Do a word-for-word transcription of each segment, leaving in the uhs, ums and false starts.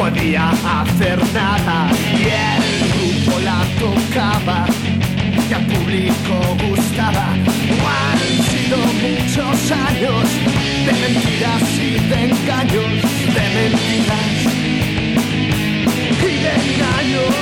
podía hacer nada y el grupo la tocaba y al público gustaba. Han sido muchos años de mentiras y de engaños, de mentiras y de engaños.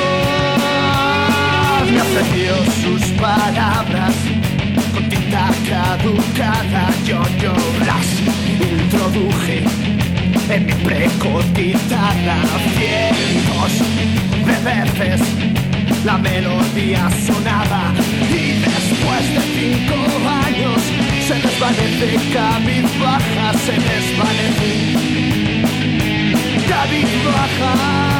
Me ofreció sus palabras con tinta caducada, yo, yo las introduje en mi precotitada. Cientos de veces la melodía sonaba y después de cinco años se desvanece cabizbaja, se desvanece cabizbaja.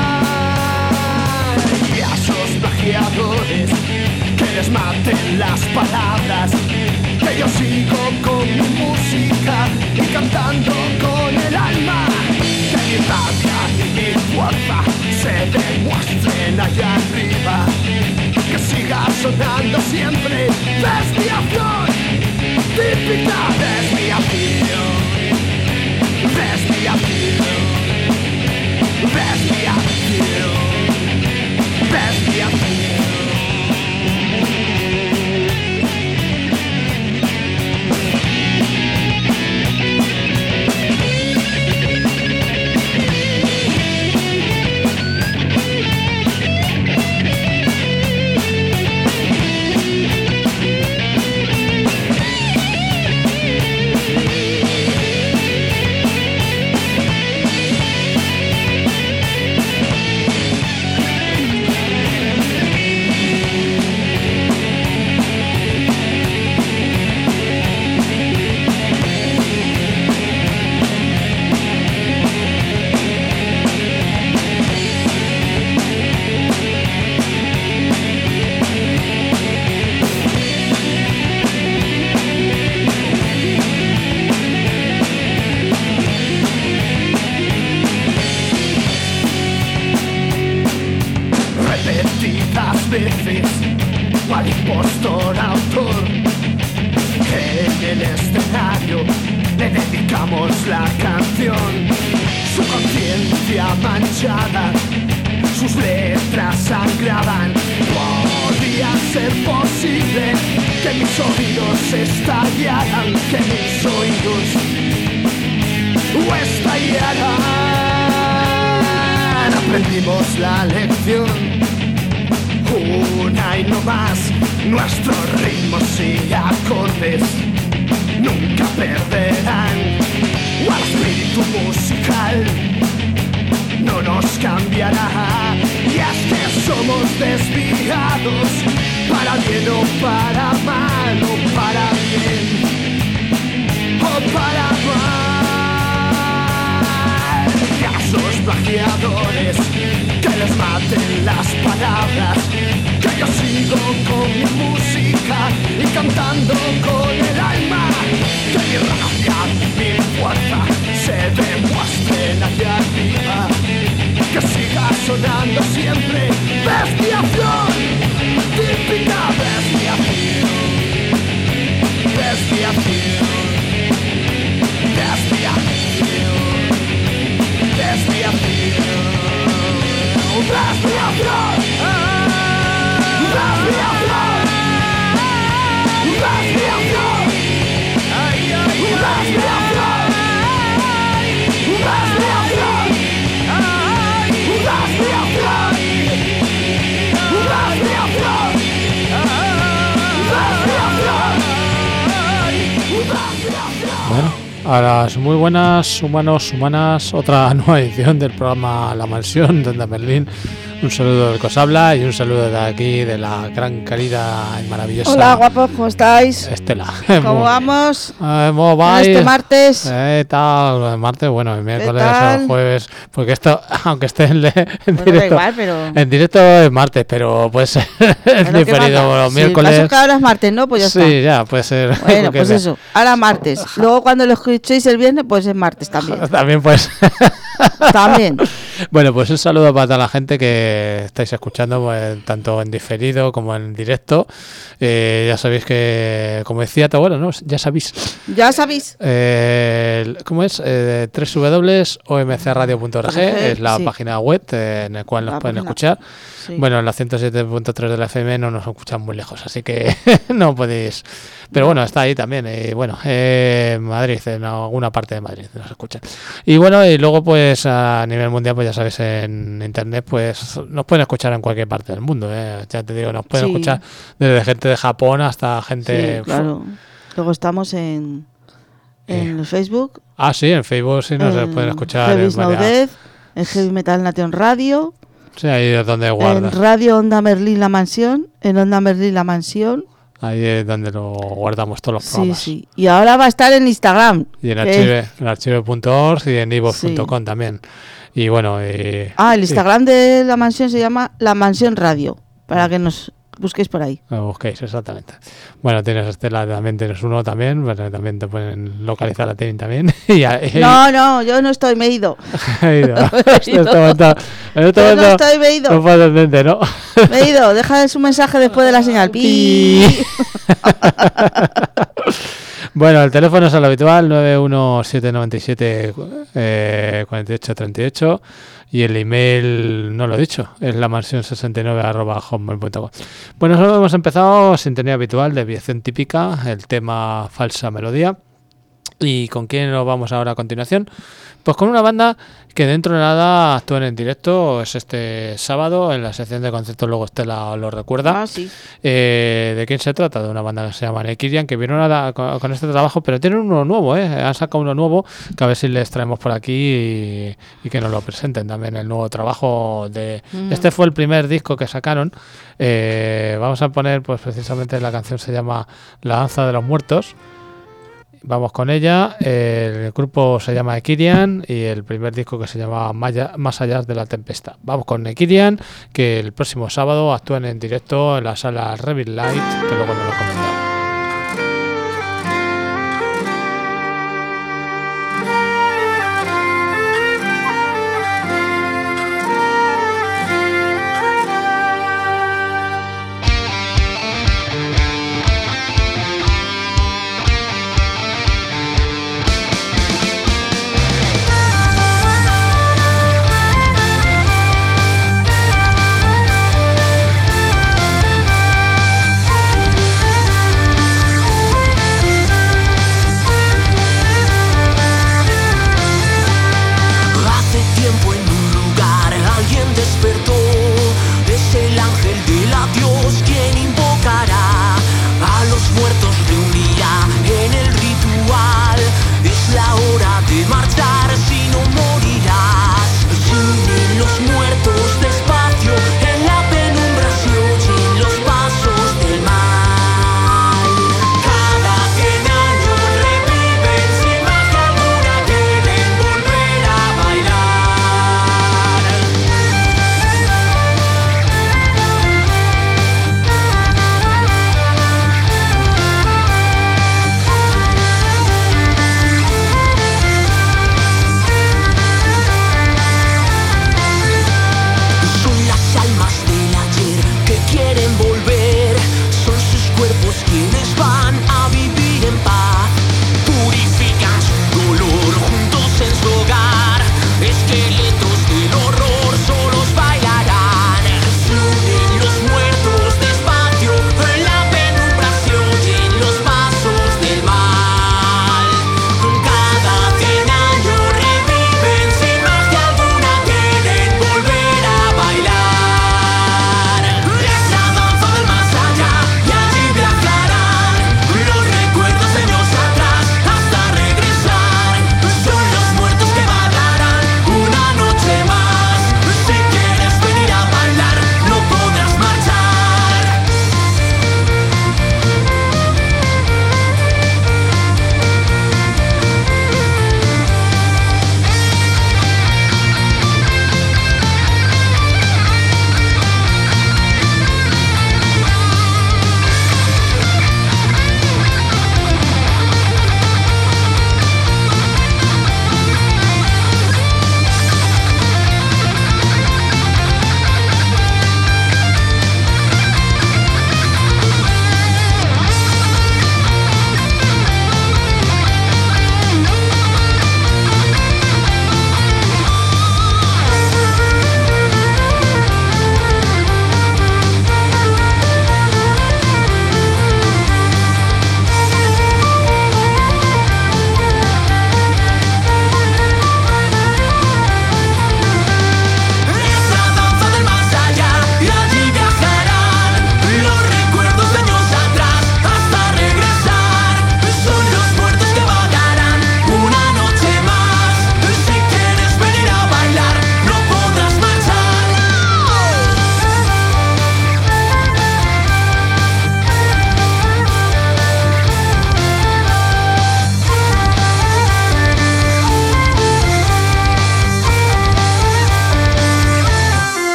Y a esos plagiadores que les maten las palabras, que yo sigo con mi música y cantando con el alma, que mi rabia y mi fuerza se demuestren allá arriba, que siga sonando siempre desviación, típica desviación, desviación, desviación, desviación. Veces, cual impostor autor, en el escenario le dedicamos la canción. Su conciencia manchada, sus letras sangraban. Podía ser posible que mis oídos estallaran, que mis oídos estallaran. Aprendimos la lección, una y no más, nuestros ritmos y acordes nunca perderán. O el espíritu musical no nos cambiará. Y es que somos desviados, para bien o para mal, o para bien o para mal. Y a esos plagiadores que les maten las palabras, que yo sigo con mi música y cantando con el alma, que mi rabia, mi fuerza se demuestren allá arriba, que siga sonando siempre desviación, típica desviación, desviación, desviación, desviación. Desviación, desviación, desviación, ay, ay, desviación, desviación, ay, desviación, desviación, desviación. Bueno, a las muy buenas humanos, humanas, otra nueva edición del programa La Mansión de Berlín. Un saludo del que os habla y un saludo de aquí, de la gran, querida y maravillosa. Hola, guapos, ¿cómo estáis? Estela. ¿Cómo vamos? Eh, ¿Cómo vais? Este martes. Eh, tal, el martes, bueno, el miércoles o el jueves, porque esto, aunque esté en, en bueno, directo, da igual, pero... en directo es martes, pero puede ser es diferido los si miércoles. Sí, que ahora es martes, ¿no? Pues ya sí, está. Sí, ya, puede ser. Bueno, pues sea. Eso, ahora martes. Luego cuando lo escuchéis el viernes, pues es martes también. También pues. También. Bueno, pues un saludo para toda la gente que estáis escuchando, pues, tanto en diferido como en directo. Eh, ya sabéis que, como decía tu abuelo, ¿no? Ya sabéis. Ya sabéis. Eh, ¿Cómo es? Eh, doble u doble u doble u punto o m c radio punto org es la sí. página web eh, en la cual nos La pueden página. escuchar. Sí. Bueno, en la ciento siete punto tres de la F M no nos escuchan muy lejos, así que no podéis. Pero bueno, está ahí también. Y bueno, eh, Madrid, en alguna parte de Madrid nos escuchan. Y bueno, y luego pues a nivel mundial, pues ya sabes, en internet, pues nos pueden escuchar en cualquier parte del mundo. Eh. Ya te digo, nos pueden Sí. escuchar desde gente de Japón hasta gente. Sí, claro. Luego estamos en, en Eh. Facebook. Ah, sí, en Facebook sí nos en pueden escuchar. Heavy En Snow varias... Death, en Heavy Metal Nation Radio, Sí, ahí es donde en guardas. Radio Onda Merlín La Mansión, en Onda Merlín La Mansión. Ahí es donde lo guardamos todos los Sí, programas. sí. Y ahora va a estar en Instagram. Y en que- archive, en archive punto org y en iVoox punto com Sí. también. Y bueno, y, Ah, el y Instagram de La Mansión se llama La Mansión Radio, para que nos busquéis por ahí. lo busquéis, exactamente. Bueno, tienes Estela, también tienes uno también, bueno, también te pueden localizar a ti también. y, y, No, no, yo no estoy, me he ido. y, no, en este momento, en este Yo no momento estoy, me he ido. no puedes atender, ¿no? Me he ido. Deja su mensaje después de la señal. Pi. Bueno, el teléfono es el habitual, nueve uno siete nueve siete eh, cuatro ocho tres ocho, y el email, no lo he dicho, es la mansión sesenta y nueve arroba hotmail punto com. Bueno, nosotros hemos empezado sintonía habitual de aviación típica, el tema falsa melodía. ¿Y con quién nos vamos ahora a continuación? Pues con una banda que dentro de nada actúan en directo, es este sábado en la sección de conciertos, luego Estela lo recuerda. Ah, sí. Eh, ¿De quién se trata? De una banda que se llama Nekirian, que vieron a, con, con este trabajo, pero tienen uno nuevo, ¿eh? Han sacado uno nuevo, que a ver si les traemos por aquí y, y que nos lo presenten también, el nuevo trabajo de... Mm. Este fue el primer disco que sacaron. Eh, vamos a poner, pues precisamente la canción se llama La Danza de los Muertos. Vamos con ella. El grupo se llama Ekirian y el primer disco que se llama Maya, Más allá de la tempestad. Vamos con Ekirian, que el próximo sábado actúan en directo en la sala Revit Light, que luego nos lo comentamos. Thank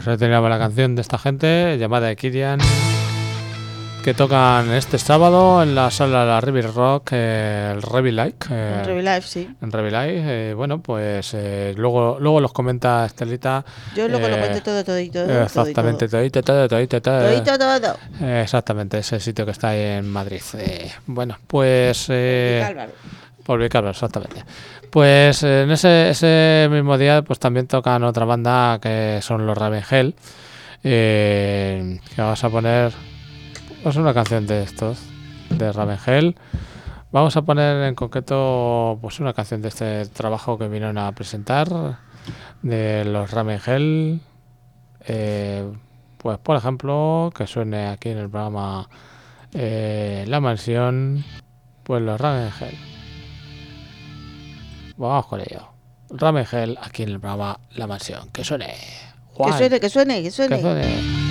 reteníamos la canción de esta gente llamada Kirian, que tocan este sábado en la sala de la River Rock, eh, el Revi Like. Eh, En Revi Life, sí. En Revi Live, eh, bueno, pues eh, luego luego los comenta Estelita. Yo luego eh, lo cuento todo, todo y todo. eh, Exactamente, todo. todito, todo, todito, todo. Todito, todo. Eh, exactamente, ese sitio que está ahí en Madrid. Eh, bueno, pues... Eh, Álvaro. por Vicálvaro, exactamente. Pues eh, en ese, ese mismo día pues también tocan otra banda que son los Raven Hell, eh, que vamos a poner pues una canción de estos, de Raven Hell. Vamos a poner en concreto pues una canción de este trabajo que vinieron a presentar de los Raven Hell. Eh, pues por ejemplo, que suene aquí en el programa eh, La Mansión, pues los Raven Hell. Vamos con ello. Raven Hell aquí en el programa La Mansión. Que suene, Juan. Que suene, que suene, que suene. Que suene.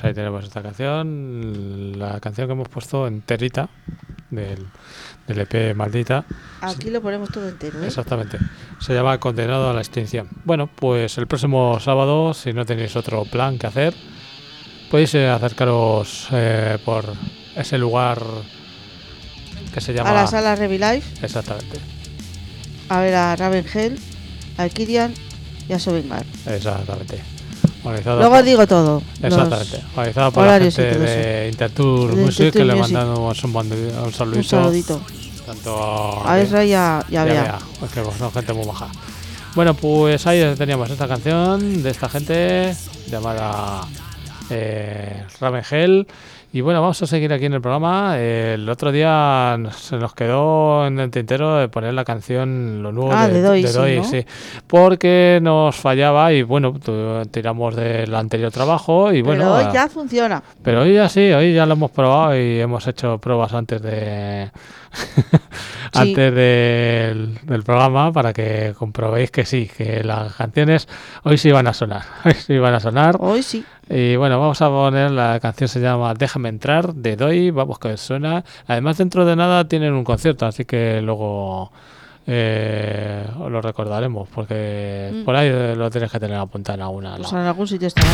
ahí tenemos esta canción, la canción que hemos puesto enterita del, del E P Maldita. Aquí lo ponemos todo entero, ¿eh? Exactamente. Se llama Condenado a la extinción. Bueno, pues el próximo sábado, si no tenéis otro plan que hacer, podéis eh, acercaros eh, por ese lugar que se llama... A la sala Revilife. Exactamente. A ver a Ravenhell, a Kirian y a Sovengar. Exactamente. Organizado Luego por... digo todo. Exactamente. Organizado por la gente de Intertour de Music, Intertour que le Music. mandamos un, band- un saludito. Un saludito. Tanto A Ezra y a, y a ya Bea. vea, es que son gente muy maja. Bueno, pues ahí teníamos esta canción de esta gente llamada eh, Ravenhell. Y bueno, vamos a seguir aquí en el programa. Eh, el otro día se nos quedó en el tintero de poner la canción, lo nuevo Ah, de, de Doi, de sí, Doi, ¿no? sí. Porque nos fallaba y bueno, tu- tiramos del anterior trabajo y bueno. Pero hoy ah, ya funciona. pero hoy ya sí, hoy ya lo hemos probado y hemos hecho pruebas antes de antes del, del programa para que comprobéis que sí, que las canciones hoy sí van a sonar, hoy sí van a sonar. Hoy sí. Y bueno, vamos a poner, la canción se llama Déjame entrar, de Doi, vamos que suena. Además dentro de nada tienen un concierto, así que luego eh, os lo recordaremos, porque Mm. por ahí lo tienes que tener apuntado en alguna. Pues ¿no? en algún sitio estará.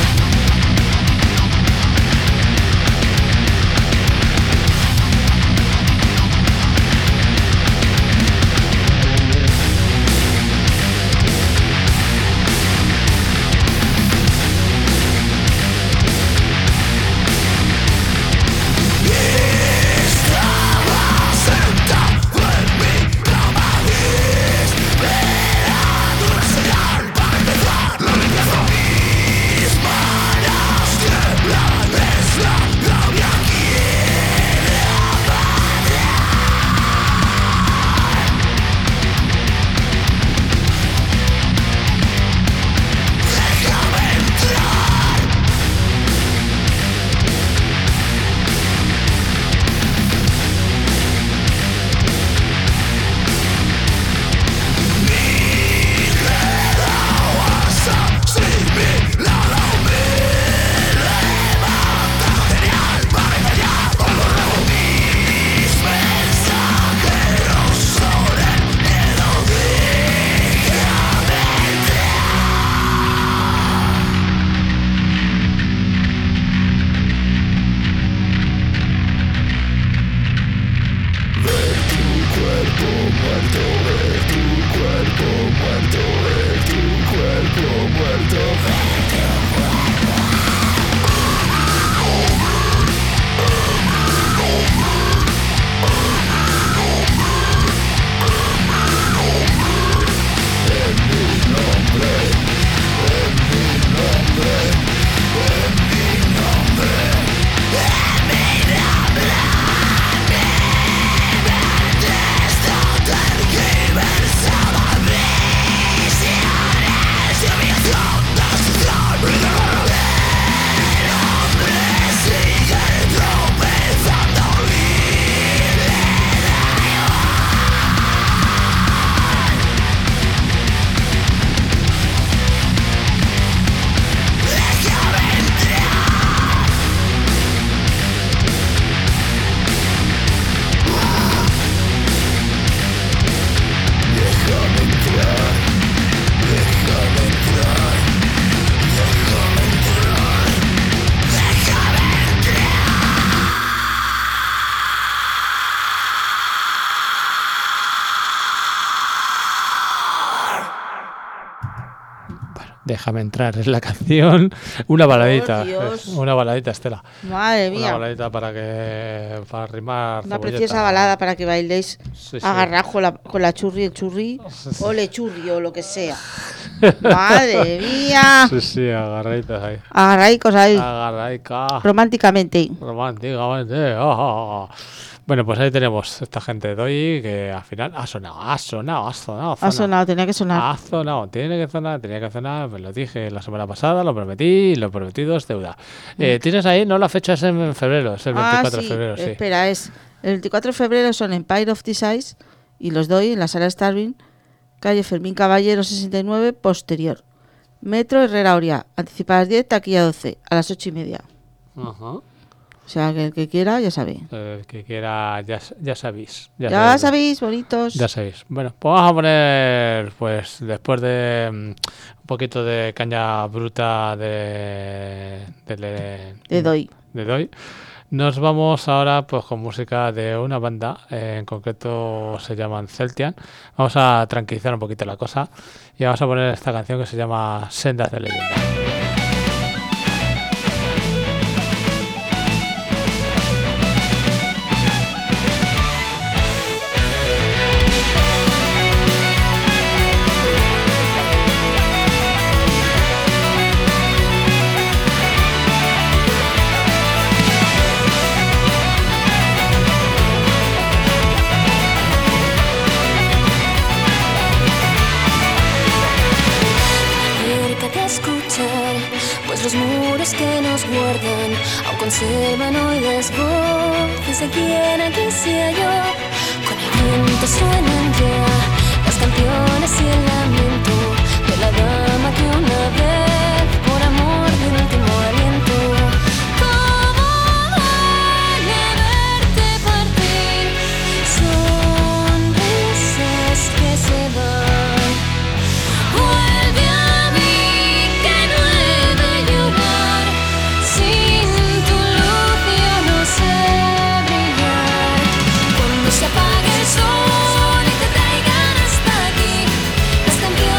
Déjame entrar, es la canción. Una baladita. Oh, Dios. Es una baladita, Estela. Madre Una mía. baladita para que. Para rimar. Una cebolleta. preciosa balada para que bailéis Sí, sí. agarrados con la, con la churri, el churri, Sí, sí. o le churri, o lo que sea. Madre mía. Sí, sí, agarraditas ahí. Agarraicos ahí, Agarraica. románticamente. Románticamente. ah, ah, ah. Bueno, pues ahí tenemos esta gente de Doi que al final ha sonado, ha sonado, ha sonado. Ha sonado, tenía que sonar. Ha sonado, tiene que sonar, tenía que sonar, pues lo dije la semana pasada, lo prometí y lo prometido es deuda. Eh, Tienes ahí, no, la fecha es en febrero, es el veinticuatro ah, sí. de febrero, sí. Espera, es el veinticuatro de febrero son Empire of Desires y los doy en la sala Starving, calle Fermín Caballero sesenta y nueve, posterior. Metro Herrera Oria, anticipadas diez, taquilla doce, a las ocho y media. Ajá. O sea, que el que quiera ya sabe. El que quiera, ya, ya sabéis. Ya, Ya sabéis, sabéis, bonitos. Ya sabéis. Bueno, pues vamos a poner, pues después de um, un poquito de caña bruta de... De, de, Te doy. de doy. Nos vamos ahora pues con música de una banda, eh, en concreto se llaman Celtian. Vamos a tranquilizar un poquito la cosa y vamos a poner esta canción que se llama Sendas de Leyenda. Los muros que nos guardan aún conservan hoy las voces de quien aquí sea yo. Con el viento suenan ya las canciones y el lamento de la dama que una vez por amor de un último aliento. ¿Cómo duele verte partir? Sonrisas que se van. Vuelve a mí que no he de llorar. Sin tu luz yo no sé brillar. Cuando se apague el sol y te traigan hasta aquí las canciones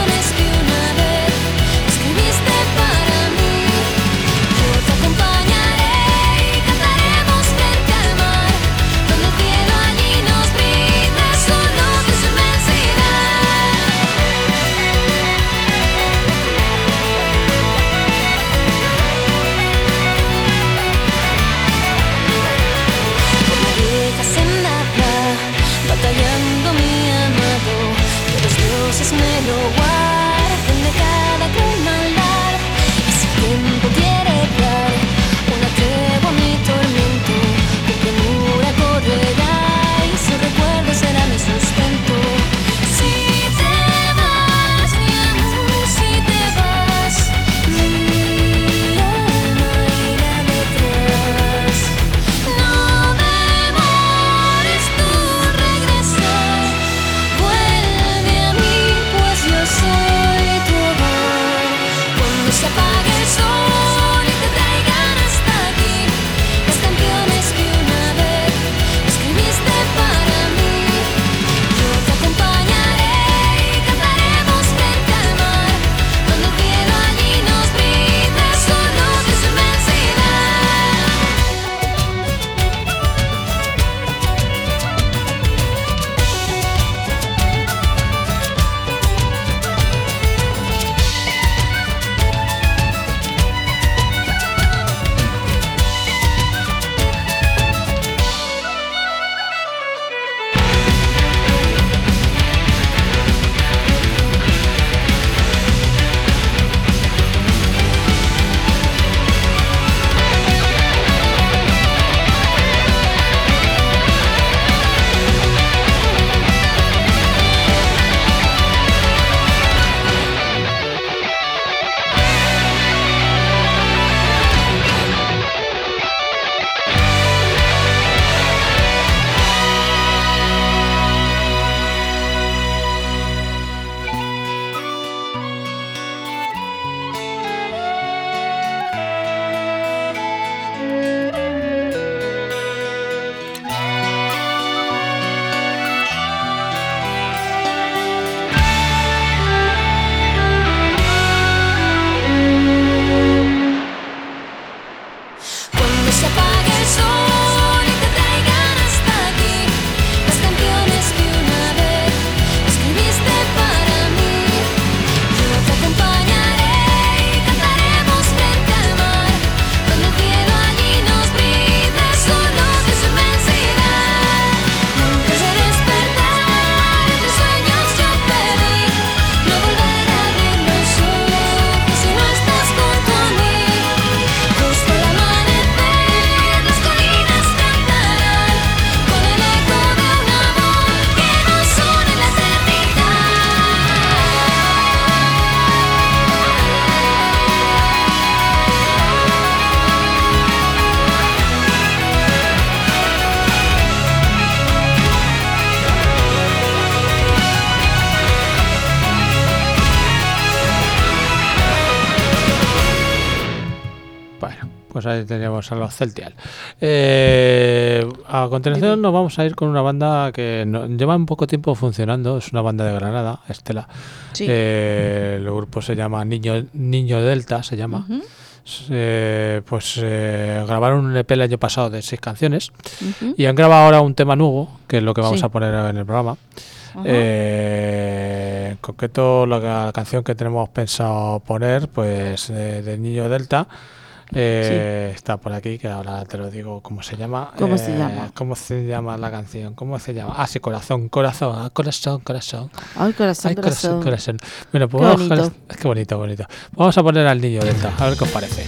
Pues ahí tenemos a los Celtial. Eh, a continuación nos vamos a ir con una banda que no, lleva un poco tiempo funcionando. Es una banda de Granada, Estela. Sí. Eh, el grupo se llama Niño, Niño Delta, se llama. Ujú. Eh, pues eh, grabaron un E P el año pasado de seis canciones Ujú. y han grabado ahora un tema nuevo, que es lo que vamos Sí. a poner en el programa. Ajá. Eh, en concreto, la, la canción que tenemos pensado poner, pues eh, de Niño Delta, eh, está por aquí, que ahora te lo digo cómo se llama. ¿Cómo Eh, se llama? ¿Cómo se llama la canción? ¿Cómo se llama? Ah, sí, Corazón, Corazón, ah, Corazón, Corazón. Ay, corazón, Ay, corazón. corazón, corazón. Bueno, pues Qué vamos a- bonito. qué bonito, bonito. Vamos a poner al Niño Delta, a ver qué os parece.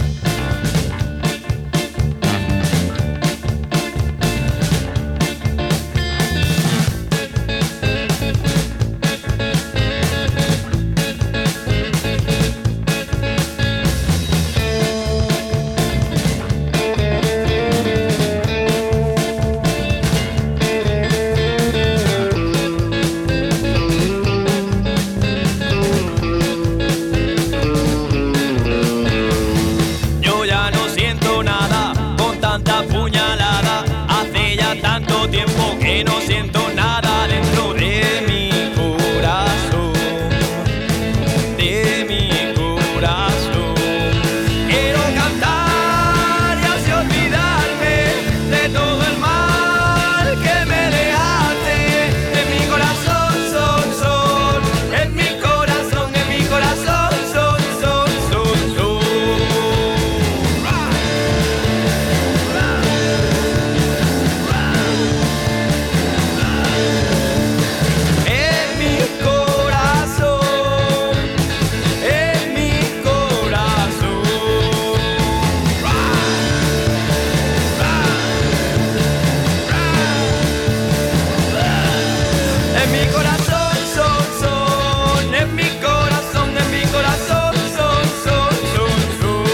Yo ya no siento nada con tanta puñalada. Hace ya tanto tiempo que no siento nada dentro de mi corazón, de mi corazón. Quiero cantar y así olvidarme de todo el mal que me dejaste. En mi corazón son, son, en mi corazón, en mi corazón son, son, son, son. En mi corazón, en mi corazón, en mi corazón son, son, en mi corazón, en mi corazón son, son, son, son.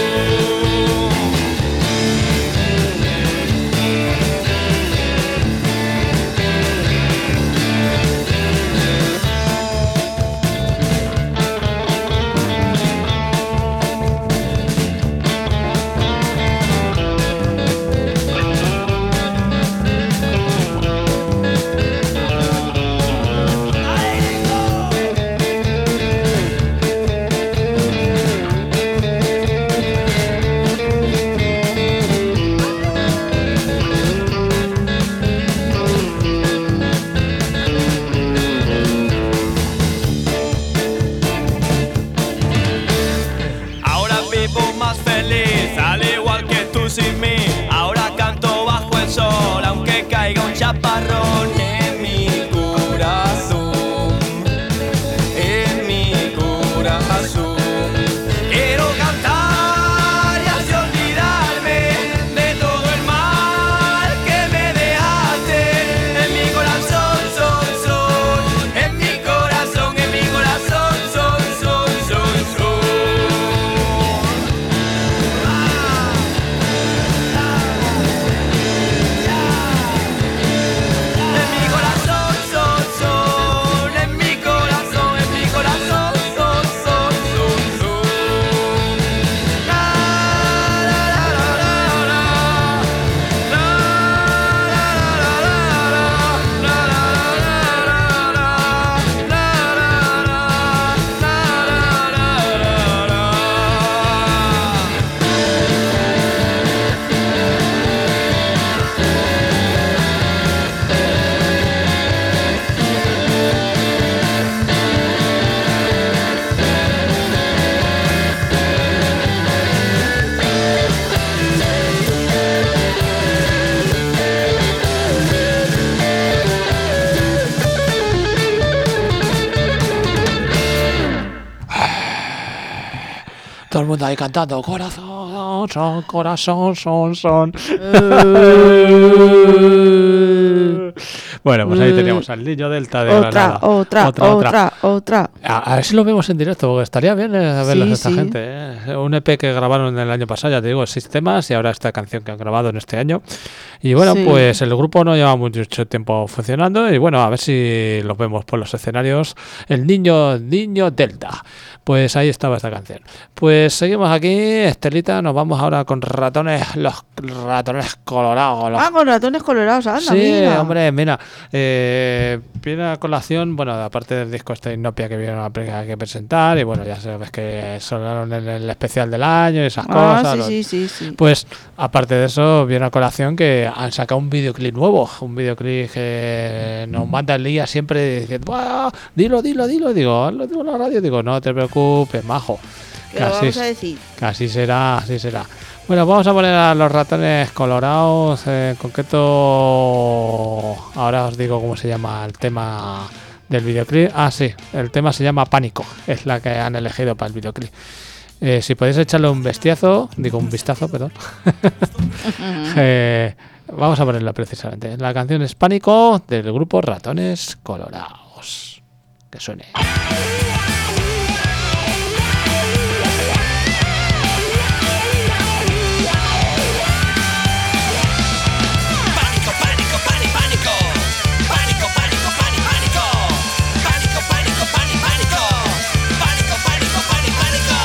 Ahora vivo más feliz, al igual que tú sin mí. Ahora canto bajo el sol, aunque caiga un chaparrón. En mi corazón, en mi corazón. Quiero cantar y así olvidarme de todo el mal que me dejaste. En mi corazón son, son, en mi corazón, en mi corazón son, son, son, son. En mi corazón son, son, en mi corazón, en mi corazón son, son, son, son. La, la, la, la, la, la. La, la, la, la, la. La, la, la, la, la. La, la, la, la, la, la, la. Todo el mundo ahí cantando corazón, son, corazón, son, son. Bueno, pues ahí Mm. teníamos al niño Delta de Otra, Granada. otra, otra, otra. A, a ver si lo vemos en directo, porque estaría bien eh, verlos Sí, a esta sí. gente. eh. Un E P que grabaron el año pasado, ya te digo, seis temas, y ahora esta canción que han grabado en este año. Y bueno, Sí. pues el grupo no lleva mucho tiempo funcionando, y bueno, a ver si los vemos por los escenarios. El niño, niño Delta. Pues ahí estaba esta canción. Pues seguimos aquí, Estelita, nos vamos ahora con ratones, los ratones colorados. Los Ah, con ratones colorados, anda, sí, mira. hombre, mira, eh, viene a colación, bueno, aparte del disco este Inopia que vieron a pre- que presentar, y bueno, ya sabes que sonaron en el especial del año y esas Ah, cosas. sí, los- sí, sí, sí. Pues, aparte de eso, viene a colación que han sacado un videoclip nuevo, un videoclip que nos manda el día siempre diciendo, "Buah, dilo, dilo, dilo", digo, lo digo en la radio, digo, no te preocupes, majo. ¿Qué lo Casi vamos es- a decir? Que así será, así será. Bueno, vamos a poner a los ratones colorados. eh, en concreto, ahora os digo cómo se llama el tema del videoclip. Ah, sí, el tema se llama Pánico. Es la que han elegido para el videoclip. Eh, si podéis echarle un vistazo, digo un vistazo, perdón. eh, vamos a ponerla precisamente. La canción es Pánico del grupo Ratones Colorados. Que suene. Pánico, pánico, pani, pánico. Pánico, pánico, pani, pánico. Pánico, pánico, pani, pánico. Pánico, pánico, pani, pánico.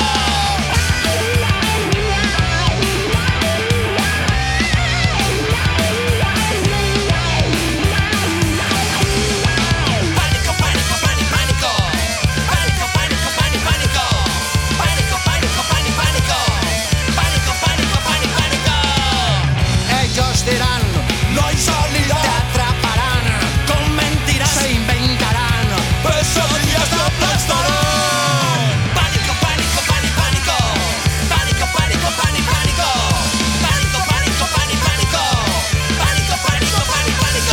Pánico, pánico, pani, pánico. Pánico, pánico, pani, pánico. Pánico, pánico, pani, pánico. Pánico, pánico, pani, pánico. Ellos dirán, No hay salida. te atraparán, Con mentiras. se inventarán. Pesadillas te aplastarán. Pánico, pánico, pani, pánico. Pánico, pánico, pani, pánico. Pánico, pánico, pani, pánico. Pánico, pánico, pani, pánico.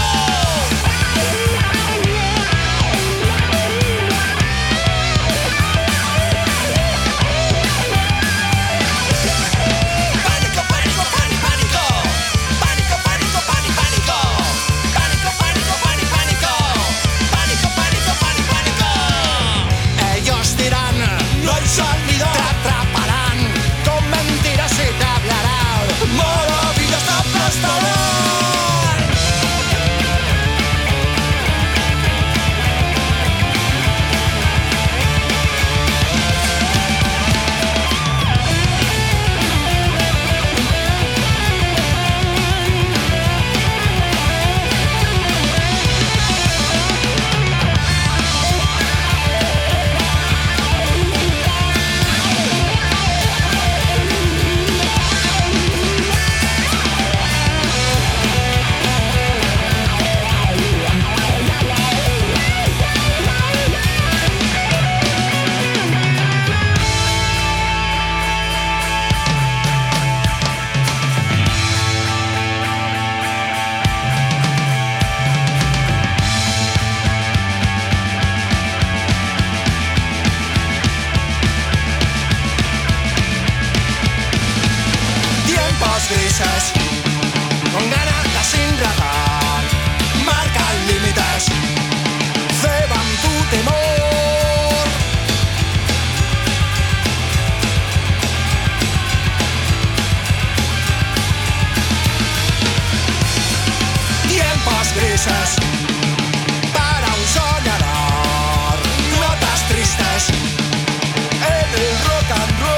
Pánico, pánico, pani, pánico. Pánico, pánico, pani, pánico. Pánico, pánico, pani, pánico. Pánico, pánico, pani, pánico. Ellos dirán, No hay salida. te atraparán, con mentiras y te hablarán. Maravillas te aplastarán. Tiempos grises, con ganas sin razón, marcan límites, ceban tu temor. Tiempos grises, para un soñador, notas tristes, en el rock and roll.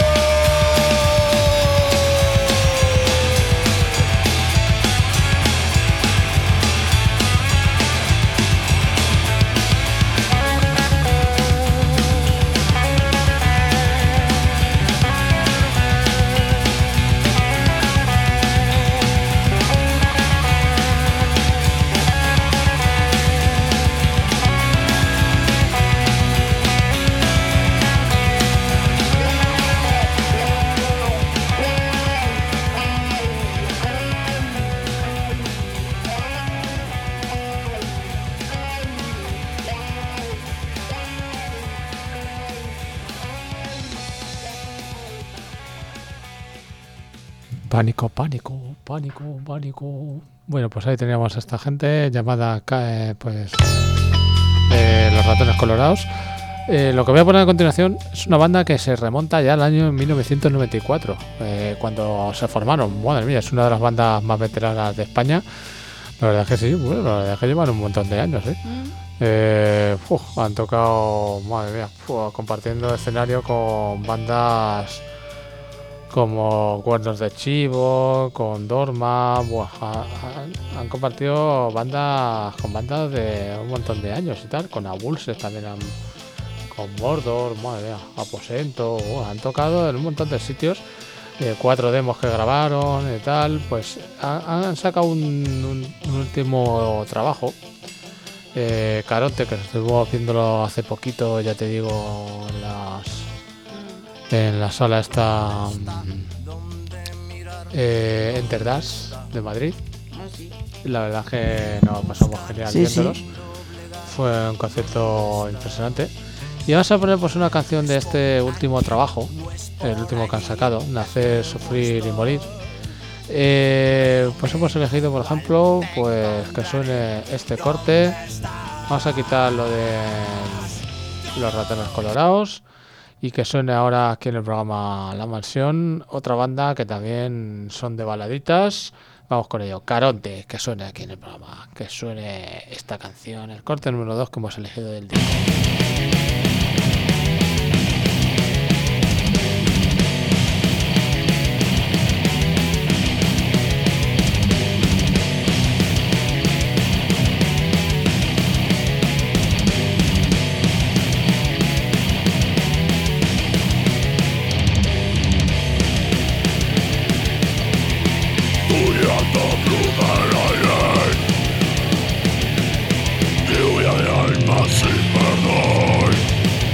Pánico, pánico, pánico, pánico. Bueno, pues ahí teníamos a esta gente llamada eh, pues eh, Los Ratones Colorados. Eh, lo que voy a poner a continuación es una banda que se remonta ya al año mil novecientos noventa y cuatro, eh, cuando se formaron. Madre mía, es una de las bandas más veteranas de España. La verdad es que sí, bueno, la verdad es que llevan un montón de años, ¿eh? Mm. Eh, uf, han tocado, madre mía, uf, compartiendo escenario con bandas como Cuernos de Chivo, con Dorma. Buah, han, han compartido bandas con bandas de un montón de años y tal, con Abulses también han, con Mordor, madre mía, Aposento. Buah, han tocado en un montón de sitios, eh, cuatro demos que grabaron y tal. Pues han, han sacado un, un, un último trabajo, eh, Caronte, que estuvo haciéndolo hace poquito, ya te digo, en las en la sala esta eh, Enterdas de Madrid. Ah, sí. La verdad es que nos pasamos genial Sí, viéndolos. sí. Fue un concierto impresionante. Y vamos a poner pues una canción de este último trabajo, el último que han sacado, Nacer, Sufrir y Morir. Eh, pues hemos elegido, por ejemplo, pues que suene este corte. Vamos a quitar lo de Los Ratones Colorados y que suene ahora aquí en el programa La Mansión otra banda que también son de baladitas. Vamos con ello, Caronte, que suene aquí en el programa, que suene esta canción, el corte número dos que hemos elegido del día. Lluvia de alma sin perdón.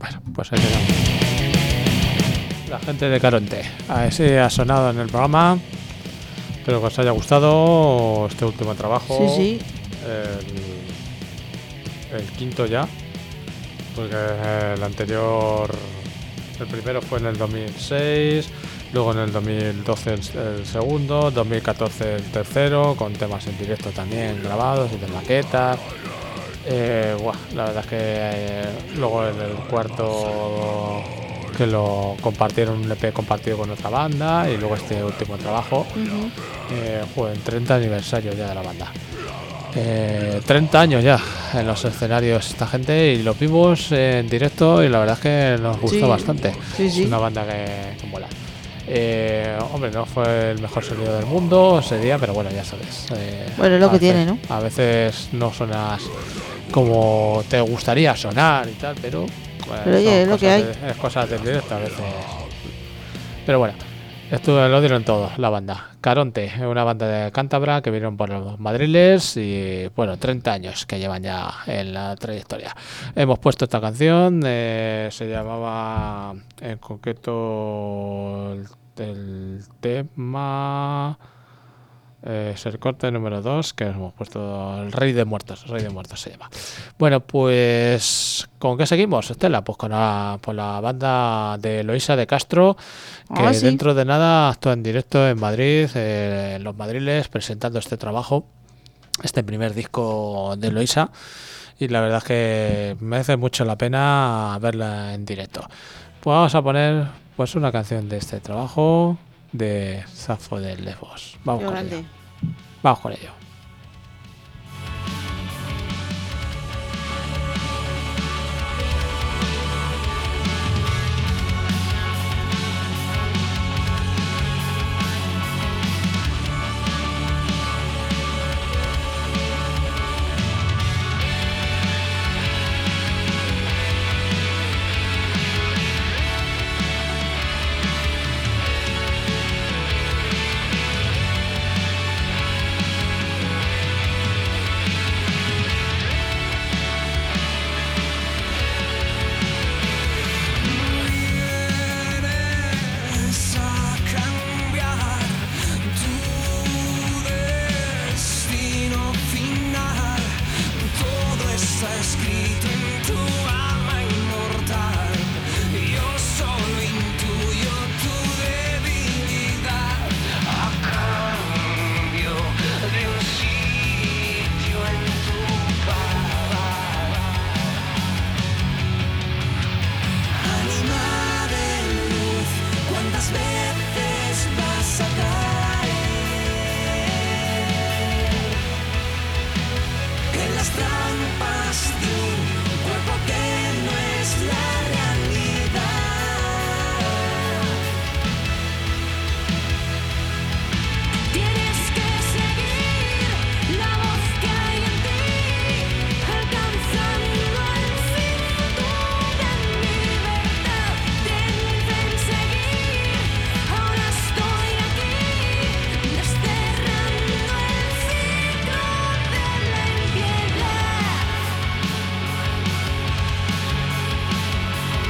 Bueno, pues ahí tenemos. La gente de Caronte. A ver si ha sonado en el programa. Espero que os haya gustado este último trabajo. Sí, sí. El, el quinto ya. Porque el anterior, el primero fue en el dos mil seis, luego en el dos mil doce el, el segundo, dos mil catorce el tercero, con temas en directo también grabados y de maquetas. Eh, buah, la verdad es que eh, luego en el cuarto, que lo compartieron, un E P compartido con otra banda, y luego este último trabajo, Ujú. eh, fue el treinta aniversario ya de la banda. Eh, treinta años ya en los escenarios esta gente, y los vimos en directo y la verdad es que nos gustó Sí, bastante. sí, Es sí. una banda que, que mola. Eh, hombre, no fue el mejor sonido del mundo ese día, pero bueno, ya sabes. eh, Bueno, es lo a que veces- tiene, ¿no? A veces no sonas como te gustaría sonar y tal, pero, bueno, Pero oye, son es lo que cosas hay. de- es cosas del directo a veces. Pero bueno, esto lo dieron todo, la banda. Caronte, es una banda de Cántabra que vinieron por los madriles y, bueno, treinta años que llevan ya en la trayectoria. Hemos puesto esta canción, eh, se llamaba en concreto el, el tema... Eh, es el corte número dos que hemos puesto, el Rey de Muertos. El Rey de Muertos se llama. Bueno, pues ¿con qué seguimos, Estela? Pues con la, con la banda de Eloísa de Castro, que Ah, sí. dentro de nada actúa en directo en Madrid, eh, en los Madriles, presentando este trabajo, este primer disco de Eloísa, y la verdad es que merece mucho la pena verla en directo. Pues vamos a poner pues una canción de este trabajo de Safo de Lesbos. Vamos Qué con grande. ello. Vamos con ello. Desterrando el ciclo de la impiedad.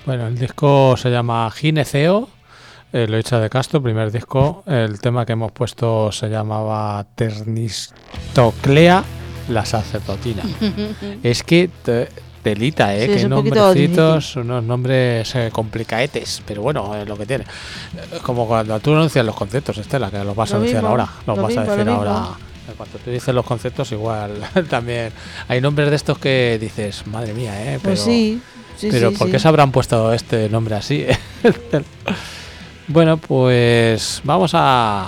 Bueno, el disco se llama Gineceo, eh, lo he hecho de Castro, primer disco. El tema que hemos puesto se llamaba Ternistoclea, la sacerdotina. Es que te, telita, ¿eh? Sí, es que un poquito nombrecitos, unos nombres eh, complicaetes, pero bueno, es lo que tiene. Es como cuando tú anuncias los conceptos, Estela, que los vas a Lo anunciar mismo, ahora, los lo vas a mismo, decir lo ahora. mismo. Cuando tú dices los conceptos, igual también hay nombres de estos que dices, madre mía, ¿eh? Pero, Pues sí, sí, pero sí, ¿por sí. qué se habrán puesto este nombre así? Bueno, pues vamos a,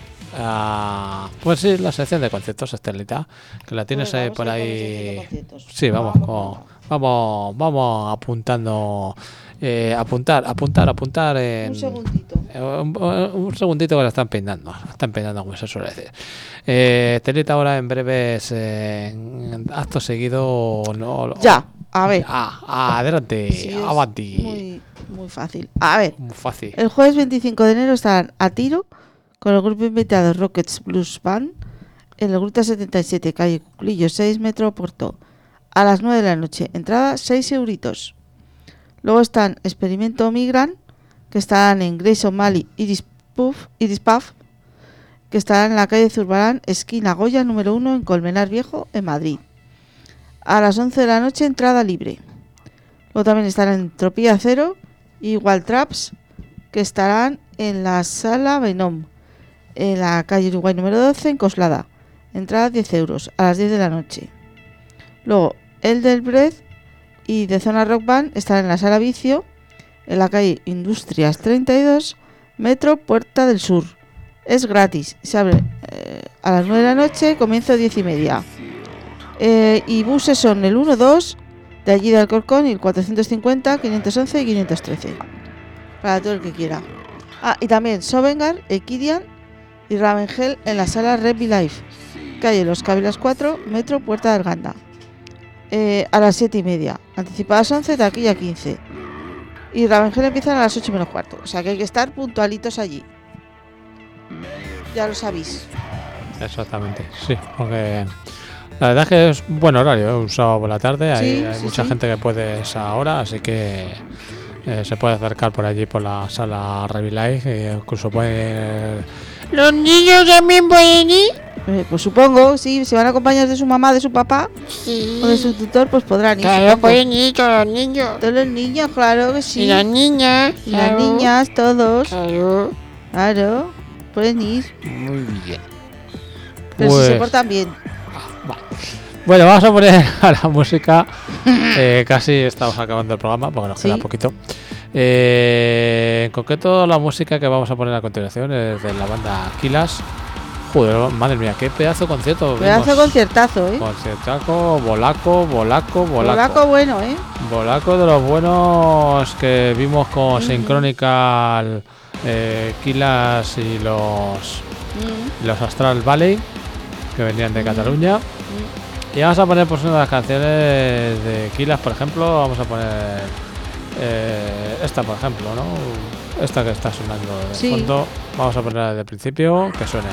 a... Pues sí, la sección de conceptos, Estelita, que la tienes Venga, ahí vamos por a ir con la ahí. sección de conceptos. Sí, vamos, Vamos, con- vamos. vamos, vamos apuntando, eh, apuntar, apuntar, apuntar en... Un segundito. Eh, Un, un segundito que la están peinando, la están peinando como se suele decir. Eh, Estelita ahora en breves eh, acto seguido... No, Ya, a ver. Ah, adelante, Sí, es avanti. muy, muy fácil. A ver, Muy fácil. el jueves veinticinco de enero estarán a tiro con el grupo invitado Rockets Blues Band en el Gruta setenta y siete, calle Cuclillo seis, Metro Porto, a las nueve de la noche. Entrada seis euritos. Luego están Experimento Migran, que estarán en Grayson Mali Iris Puff, Iris Puff, que estarán en la calle Zurbarán, esquina Goya, número uno, en Colmenar Viejo, en Madrid. A las once de la noche, entrada libre. Luego también estarán Entropía Cero y Wild Traps, que estarán en la sala Venom, en la calle Uruguay número doce, en Coslada. Entrada diez euros, a las diez de la noche. Luego, El del Breath y de Zona Rock Band estarán en la sala Vicio, en la calle Industrias treinta y dos, Metro Puerta del Sur. Es gratis, se abre eh, a las nueve de la noche, comienzo diez y media. Eh, y buses son el uno dos de allí de Alcorcón y el cuatrocientos cincuenta, quinientos once y quinientos trece. Para todo el que quiera. Ah, y también Sovengar, Equidian y Ravengel en la sala Red Life, calle Los Cávilas cuatro, Metro Puerta del Ganda. Eh, a las siete y media. Anticipadas once, taquilla quince. Y Ravengel empiezan a las ocho menos cuarto. O sea que hay que estar puntualitos allí. Ya lo sabéis. Exactamente, sí, porque la verdad es que es un buen horario, ¿eh? Un sábado por la tarde, hay, Sí, hay sí, mucha sí. gente que puede esa hora, así que eh, se puede acercar por allí por la sala Revilife, e incluso pueden... ¿Los niños también pueden ir? Eh, pues supongo, sí, si van acompañados de su mamá, de su papá Sí. o de su tutor, pues podrán ir. Claro, supongo. pueden ir todos los niños. Todos los niños, claro que sí. Y las niñas. Y las claro. niñas, todos. Claro. Claro, pueden ir. Muy bien. Pero si se Pues- portan bien. Bueno, vamos a poner a la música. Eh, casi estamos acabando el programa porque nos Sí. queda poquito. Eh, en concreto, la música que vamos a poner a continuación es de la banda Aquilas. Joder, madre mía, qué pedazo de concierto. Pedazo de vimos. conciertazo, ¿eh? Conciertaco, bolaco, bolaco, bolaco. Polaco bueno, ¿eh? Bolaco de los buenos que vimos con Mm. Synchronical, eh, Quilas y los, Mm, los Astral Valley, que venían de Mm. Cataluña. mm. Y vamos a poner pues una de las canciones de Quilas, por ejemplo. Vamos a poner eh, esta, por ejemplo, ¿no? Esta que está sonando de Sí. fondo. Vamos a ponerla desde el principio, que suene.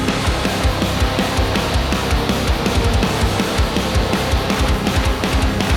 Thank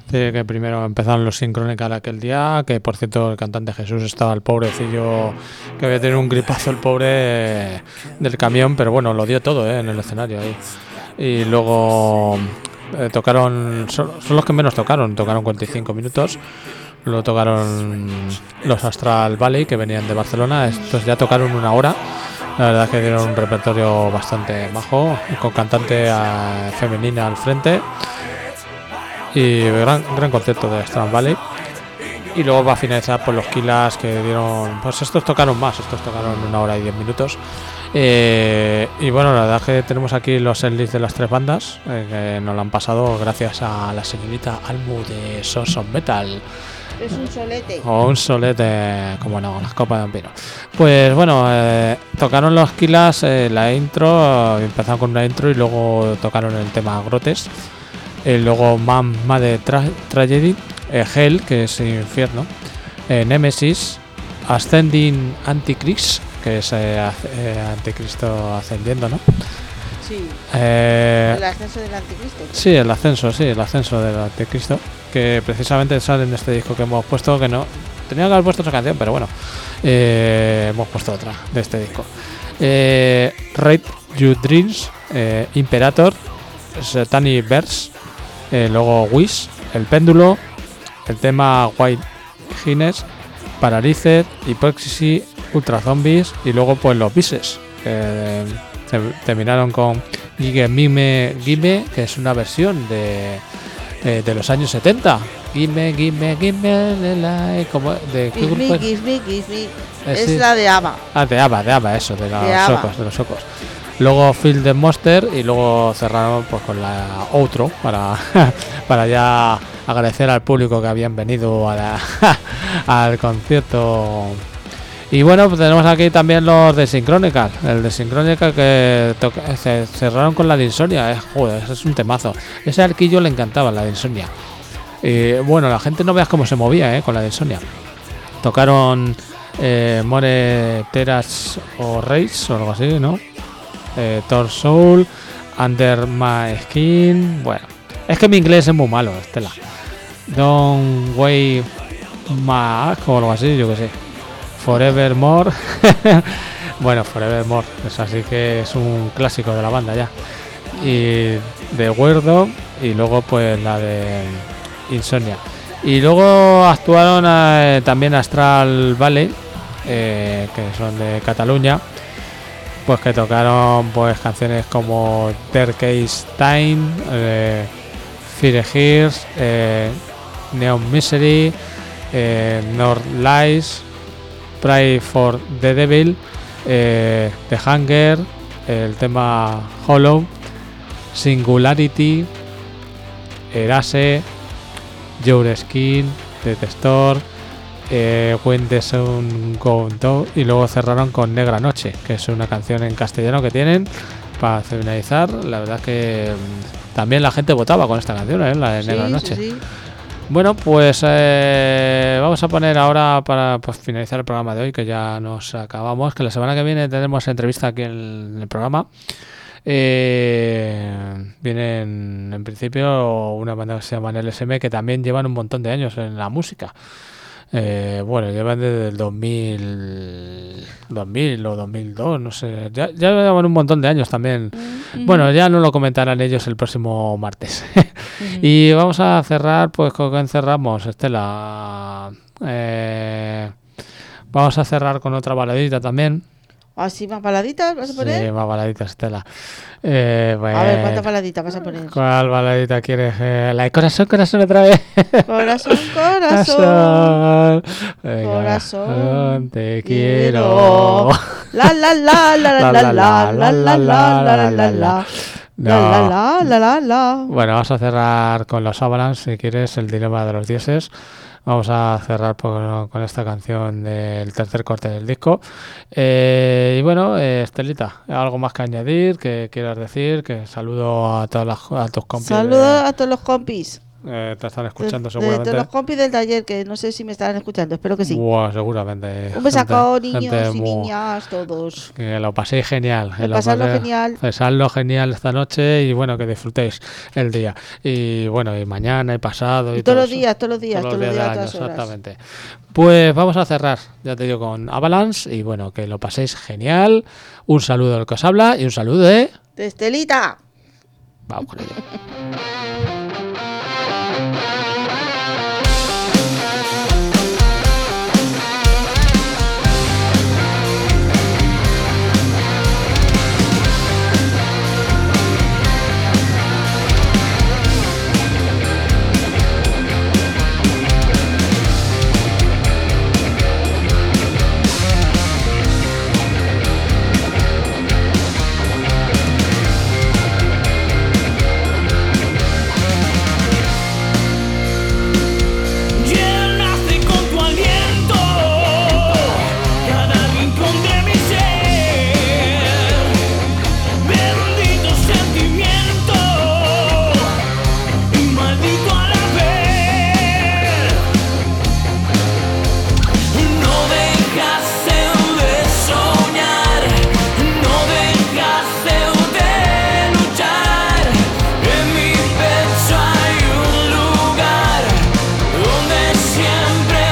Sí, que primero empezaron los Synchronical aquel día, que por cierto el cantante Jesús estaba el pobrecillo, que había tenido un gripazo el pobre eh, del camión, pero bueno, lo dio todo eh, en el escenario ahí. Y luego eh, tocaron, son, son los que menos tocaron, tocaron cuarenta y cinco minutos. Luego tocaron los Astral Valley, que venían de Barcelona. Estos ya tocaron una hora. La verdad es que dieron un repertorio bastante bajo, con cantante eh, femenina al frente. Y gran, gran concepto de Astral Valley. Y luego va a finalizar por los Kilas, que dieron, pues estos tocaron más, estos tocaron una hora y diez minutos. Eh, y bueno, la verdad es que tenemos aquí los setlists de las tres bandas, eh, que nos lo han pasado gracias a la señorita Almu de Sons of Metal. Es un solete. O un solete, como no, las copas de un pino. Pues bueno, eh, tocaron los Kilas, eh, la intro, empezaron con una intro y luego tocaron el tema Grotes. Eh, luego Man Made Tra- Tragedy, eh, Hell, que es infierno, eh, Nemesis, Ascending Antichrist, que es eh, eh, Anticristo ascendiendo, ¿no? Sí. Eh, El ascenso del anticristo. sí, el ascenso, sí, el ascenso del Anticristo, que precisamente sale en este disco que hemos puesto, que no tenía que haber puesto otra canción, pero bueno, eh, hemos puesto otra de este disco. Eh, Raid You Dreams, eh, Imperator, Satanic Verse. Eh, luego Wish, El Péndulo, el tema White Hines, Paralyzed, Hypocrisy, Ultra Zombies y luego pues los Bises, que eh, terminaron con Gimme Mime Gimme, que es una versión de, eh, de los años setenta. Gimme, Gimme, Gimme, le, la, como de Give me, give me, give me. Eh, Es sí. la de ABBA. Ah, de ABBA, de ABBA, eso, de los De ABBA. socos, de los socos. Luego Field the Monster y luego cerraron pues con la outro para, para ya agradecer al público que habían venido a la, al concierto. Y bueno, pues tenemos aquí también los de Synchronical, el de Synchronical que toca, se cerraron con la de Insomnia, eh, joder, ese es un temazo. Ese arquillo le encantaba, la de Insomnia. Y bueno, la gente no veas cómo se movía eh, con la de Insomnia. Tocaron eh, More Teras o Race o algo así, ¿no? Eh, Thor Soul, Under My Skin. Bueno, es que mi inglés es muy malo, Estela. Don't Wait My o algo así, yo que sé. Forevermore. Bueno, Forevermore, es así que es un clásico de la banda ya. Y de Weirdo y luego pues la de Insomnia. Y luego actuaron eh, también Astral Valley, eh, que son de Cataluña. Pues que tocaron pues canciones como Der Case Time, eh, Fear Hears, eh, Neon Misery, eh, North Lies, Pray for the Devil, eh, The Hunger, el tema Hollow, Singularity, Erase, Your Skin, The Testor, Eh, When the Sun Goes Down y luego cerraron con Negra Noche, que es una canción en castellano que tienen para finalizar. La verdad es que mm, también la gente votaba con esta canción, ¿eh? La de Negra Sí, Noche. sí, sí. Bueno, pues eh, vamos a poner ahora para pues, finalizar el programa de hoy, que ya nos acabamos, que la semana que viene tenemos entrevista aquí en el programa. Eh, vienen en principio una banda que se llama L S M, que también llevan un montón de años en la música. Eh, bueno, llevan desde el dos mil, dos mil o dos mil dos, no sé, ya, ya llevan un montón de años también. Mm-hmm. Bueno, ya no lo comentarán ellos el próximo martes. Mm-hmm. Y vamos a cerrar, pues con qué cerramos, Estela. Eh, vamos a cerrar con otra baladita también. ¿Así más baladitas vas a poner? Sí, más baladitas, Estela. Eh, pues, A ver, ¿cuántas baladitas vas a poner? ¿cuál baladita quieres? Eh, la de corazón, corazón otra vez. Corazón, corazón. Venga, Corazón, te quiero. quiero. La la la la la la la la la la la la la la. La la la la la la. Bueno, vamos a cerrar con los Avalanche, si quieres, el dilema de los dioses. Vamos a cerrar por, con esta canción del tercer corte del disco. Eh, y bueno, eh, Estelita, ¿algo más que añadir? ¿Que quieras decir? Que saludo a todas las, a tus compis. Saludos a todos los compis. Eh, te están escuchando de, seguramente. de los compis del taller, que no sé si me estarán escuchando, espero que sí. Buah, seguramente. Un besaco, Gente- niños gente y muy- niñas, todos. Que lo paséis genial. que Que lo pasadlo paséis- genial. Pasadlo genial esta noche y bueno, que disfrutéis el día. Y bueno, y mañana y pasado. Y Y todos todo los eso. días, todos los días, Todos todos los los días días, del a año, todas horas. exactamente. Pues vamos a cerrar, ya te digo, con Avalanche y bueno, que lo paséis genial. Un saludo del que os habla y un saludo de... De Estelita. Vamos con ello. Llenaste con tu aliento cada rincón de mi ser, bendito sentimiento y maldito a la vez. No dejaste de soñar, no dejaste de luchar. En mi pecho hay un lugar donde siempre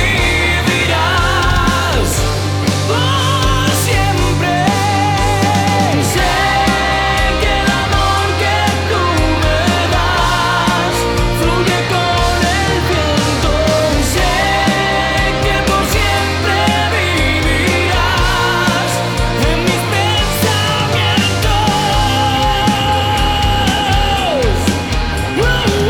vivirás, por siempre. Sé que el amor que tú me das fluye con el viento. Sé que por siempre vivirás en mis pensamientos. Oh, oh.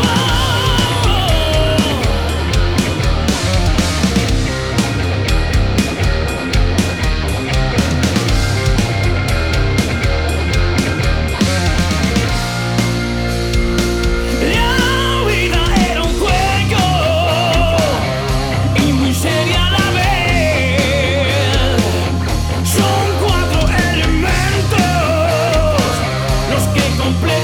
La vida era un juego y muy seria a la vez. Son cuatro elementos los que completan